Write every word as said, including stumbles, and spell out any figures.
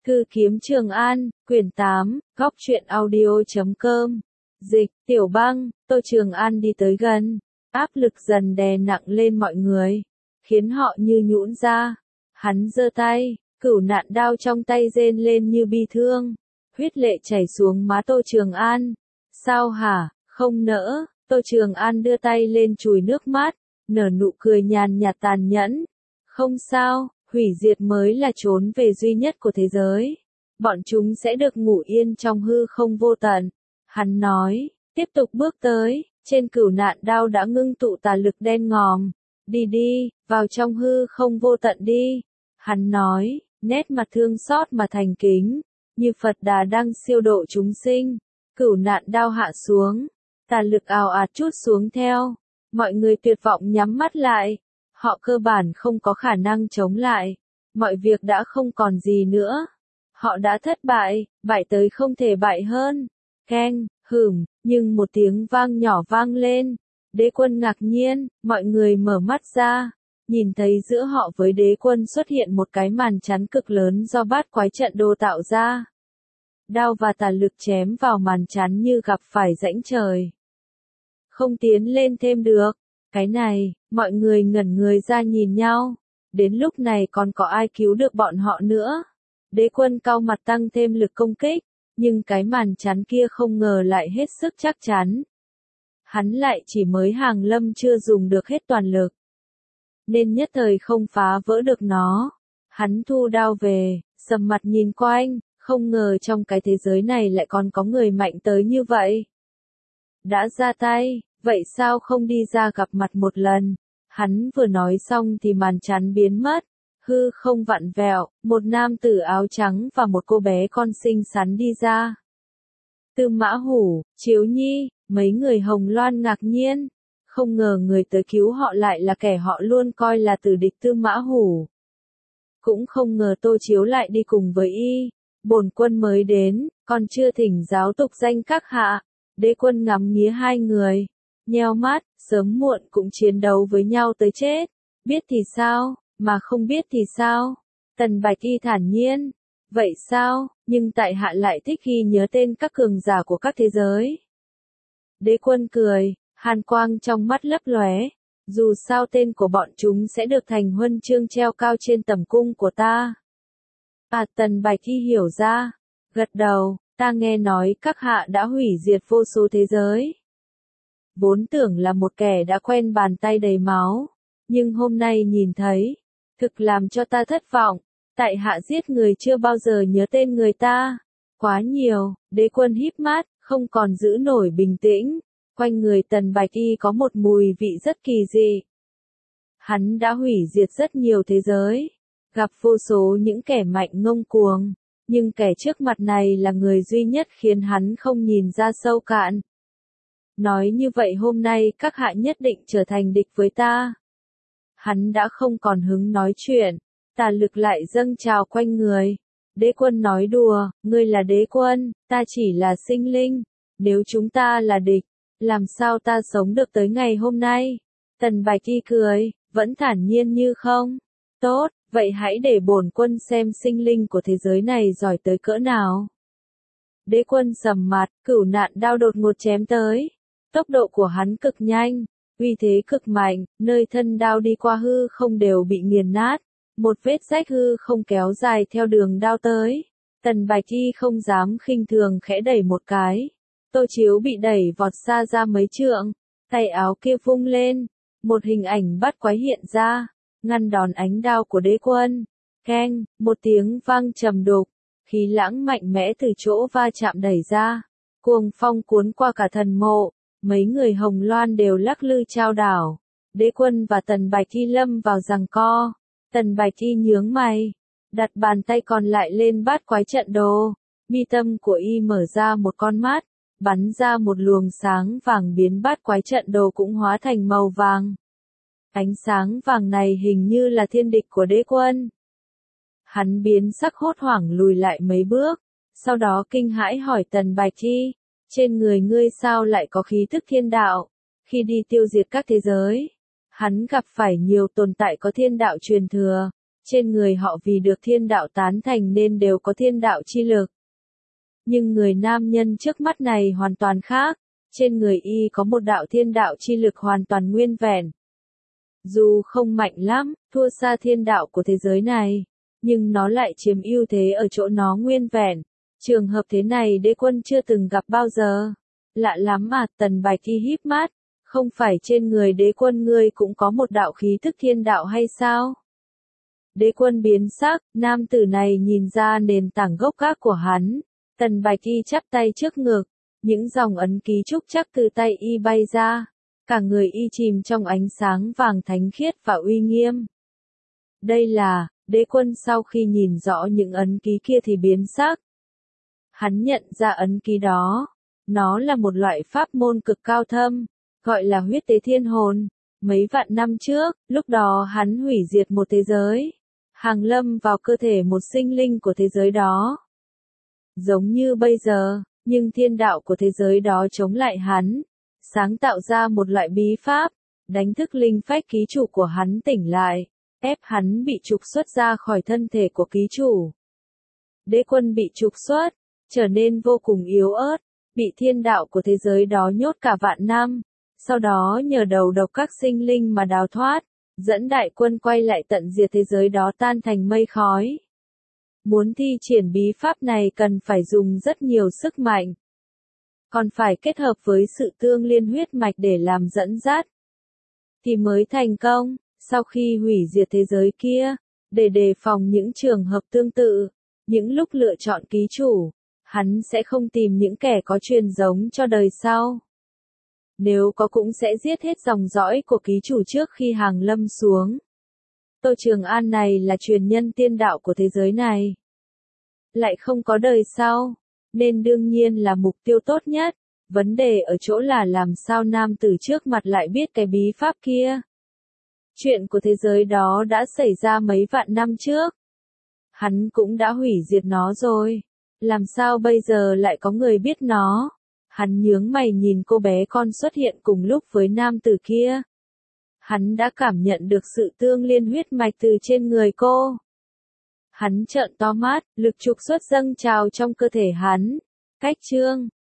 Thư kiếm Trường An, quyển tám, góc truyện audio.com. Dịch, Tiểu Băng, Tô Trường An đi tới gần, áp lực dần đè nặng lên mọi người, khiến họ như nhũn ra. Hắn giơ tay, cửu nạn đao trong tay rên lên như bi thương, huyết lệ chảy xuống má Tô Trường An. Sao hả, không nỡ, Tô Trường An đưa tay lên chùi nước mắt, nở nụ cười nhàn nhạt tàn nhẫn. Không sao, hủy diệt mới là chốn về duy nhất của thế giới. Bọn chúng sẽ được ngủ yên trong hư không vô tận. Hắn nói, tiếp tục bước tới, trên cửu nạn đao đã ngưng tụ tà lực đen ngòm. Đi đi, vào trong hư không vô tận đi. Hắn nói, nét mặt thương xót mà thành kính, như Phật Đà đang siêu độ chúng sinh. Cửu nạn đao hạ xuống, tà lực ào ạt trút xuống theo. Mọi người tuyệt vọng nhắm mắt lại. Họ cơ bản không có khả năng chống lại. Mọi việc đã không còn gì nữa. Họ đã thất bại, bại tới không thể bại hơn. Keng, hửm, nhưng một tiếng vang nhỏ vang lên. Đế quân ngạc nhiên, mọi người mở mắt ra. Nhìn thấy giữa họ với đế quân xuất hiện một cái màn chắn cực lớn do bát quái trận đồ tạo ra. Đao và tà lực chém vào màn chắn như gặp phải rãnh trời. Không tiến lên thêm được. Cái này, mọi người ngẩn người ra nhìn nhau. Đến lúc này còn có ai cứu được bọn họ nữa. Đế quân cau mặt tăng thêm lực công kích, nhưng cái màn chắn kia không ngờ lại hết sức chắc chắn. Hắn lại chỉ mới hàng lâm chưa dùng được hết toàn lực, nên nhất thời không phá vỡ được nó. Hắn thu đao về, sầm mặt nhìn quanh, không ngờ trong cái thế giới này lại còn có người mạnh tới như vậy. Đã ra tay, vậy sao không đi ra gặp mặt một lần? Hắn vừa nói xong thì màn chắn biến mất, hư không vặn vẹo, một nam tử áo trắng và một cô bé con xinh xắn đi ra. Tư Mã Hủ, Chiếu Nhi, mấy người Hồng Loan ngạc nhiên, không ngờ người tới cứu họ lại là kẻ họ luôn coi là tử địch Tư Mã Hủ. Cũng không ngờ Tô Chiếu lại đi cùng với y, bổn quân mới đến, còn chưa thỉnh giáo tục danh các hạ. Đế quân ngắm nghía hai người, nheo mắt, sớm muộn cũng chiến đấu với nhau tới chết, biết thì sao, mà không biết thì sao? Tần Bạch Y thản nhiên, vậy sao, nhưng tại hạ lại thích ghi nhớ tên các cường giả của các thế giới. Đế quân cười, hàn quang trong mắt lấp lóe, dù sao tên của bọn chúng sẽ được thành huân chương treo cao trên tầm cung của ta. À, Tần Bạch Y hiểu ra, gật đầu, ta nghe nói các hạ đã hủy diệt vô số thế giới. Vốn tưởng là một kẻ đã quen bàn tay đầy máu, nhưng hôm nay nhìn thấy, thực làm cho ta thất vọng. Tại hạ giết người chưa bao giờ nhớ tên người ta, quá nhiều. Đế quân híp mắt, không còn giữ nổi bình tĩnh. Quanh người Tần Bạch Y có một mùi vị rất kỳ dị. Hắn đã hủy diệt rất nhiều thế giới, gặp vô số những kẻ mạnh ngông cuồng, nhưng kẻ trước mặt này là người duy nhất khiến hắn không nhìn ra sâu cạn. Nói như vậy hôm nay các hạ nhất định trở thành địch với ta. Hắn đã không còn hứng nói chuyện, tà lực lại dâng trào quanh người. Đế quân nói đùa, ngươi là đế quân, ta chỉ là sinh linh. Nếu chúng ta là địch, làm sao ta sống được tới ngày hôm nay? Tần Bạch Y cười, vẫn thản nhiên như không. Tốt, vậy hãy để bổn quân xem sinh linh của thế giới này giỏi tới cỡ nào. Đế quân sầm mặt, cửu nạn đao đột ngột chém tới. Tốc độ của hắn cực nhanh, uy thế cực mạnh, nơi thân đao đi qua hư không đều bị nghiền nát. Một vết rách hư không kéo dài theo đường đao tới. Tần Bạch Y không dám khinh thường khẽ đẩy một cái. Tô Chiếu bị đẩy vọt xa ra mấy trượng, tay áo kia vung lên, một hình ảnh bắt quái hiện ra, ngăn đòn ánh đao của đế quân. Keng, một tiếng vang trầm đục, khí lãng mạnh mẽ từ chỗ va chạm đẩy ra, cuồng phong cuốn qua cả thần mộ, mấy người Hồng Loan đều lắc lư chao đảo. Đế quân và Tần Bạch Y lâm vào giằng co. Tần Bạch Y nhướng mày, đặt bàn tay còn lại lên bát quái trận đồ, mi tâm của y mở ra một con mắt, bắn ra một luồng sáng vàng biến bát quái trận đồ cũng hóa thành màu vàng. Ánh sáng vàng này hình như là thiên địch của đế quân. Hắn biến sắc hốt hoảng lùi lại mấy bước, sau đó kinh hãi hỏi Tần Bạch Y, trên người ngươi sao lại có khí thức thiên đạo? Khi đi tiêu diệt các thế giới, hắn gặp phải nhiều tồn tại có thiên đạo truyền thừa, Trên người họ vì được thiên đạo tán thành nên đều có thiên đạo chi lực. Nhưng người nam nhân trước mắt này hoàn toàn khác, trên người y có một đạo thiên đạo chi lực hoàn toàn nguyên vẹn. Dù không mạnh lắm, thua xa thiên đạo của thế giới này, nhưng nó lại chiếm ưu thế ở chỗ nó nguyên vẹn. Trường hợp thế này Đế Quân chưa từng gặp bao giờ. Lạ lắm mà, Tần Bạch Y híp mắt, không phải trên người Đế Quân ngươi cũng có một đạo khí thức thiên đạo hay sao? Đế Quân biến sắc, nam tử này nhìn ra nền tảng gốc gác của hắn. Tần Bạch Y chắp tay trước ngực, những dòng ấn ký trúc chắc từ tay y bay ra, cả người y chìm trong ánh sáng vàng thánh khiết và uy nghiêm. Đây là, Đế Quân sau khi nhìn rõ những ấn ký kia thì biến sắc. Hắn nhận ra ấn ký đó, nó là một loại pháp môn cực cao thâm, gọi là huyết tế thiên hồn. Mấy vạn năm trước, lúc đó hắn hủy diệt một thế giới, hàng lâm vào cơ thể một sinh linh của thế giới đó. Giống như bây giờ, nhưng thiên đạo của thế giới đó chống lại hắn, sáng tạo ra một loại bí pháp, đánh thức linh phách ký chủ của hắn tỉnh lại, ép hắn bị trục xuất ra khỏi thân thể của ký chủ. Đế Quân bị trục xuất, trở nên vô cùng yếu ớt, bị thiên đạo của thế giới đó nhốt cả vạn năm, sau đó nhờ đầu độc các sinh linh mà đào thoát, dẫn đại quân quay lại tận diệt thế giới đó tan thành mây khói. Muốn thi triển bí pháp này cần phải dùng rất nhiều sức mạnh, còn phải kết hợp với sự tương liên huyết mạch để làm dẫn dắt, thì mới thành công. Sau khi hủy diệt thế giới kia, để đề phòng những trường hợp tương tự, những lúc lựa chọn ký chủ, hắn sẽ không tìm những kẻ có truyền giống cho đời sau. Nếu có cũng sẽ giết hết dòng dõi của ký chủ trước khi hàng lâm xuống. Tô Trường An này là truyền nhân tiên đạo của thế giới này, lại không có đời sau, nên đương nhiên là mục tiêu tốt nhất. Vấn đề ở chỗ là làm sao nam tử trước mặt lại biết cái bí pháp kia. Chuyện của thế giới đó đã xảy ra mấy vạn năm trước. Hắn cũng đã hủy diệt nó rồi. Làm sao bây giờ lại có người biết nó? Hắn nhướng mày nhìn cô bé con xuất hiện cùng lúc với nam tử kia. Hắn đã cảm nhận được sự tương liên huyết mạch từ trên người cô. Hắn trợn to mắt, lực trục xuất dâng trào trong cơ thể hắn. Cách chương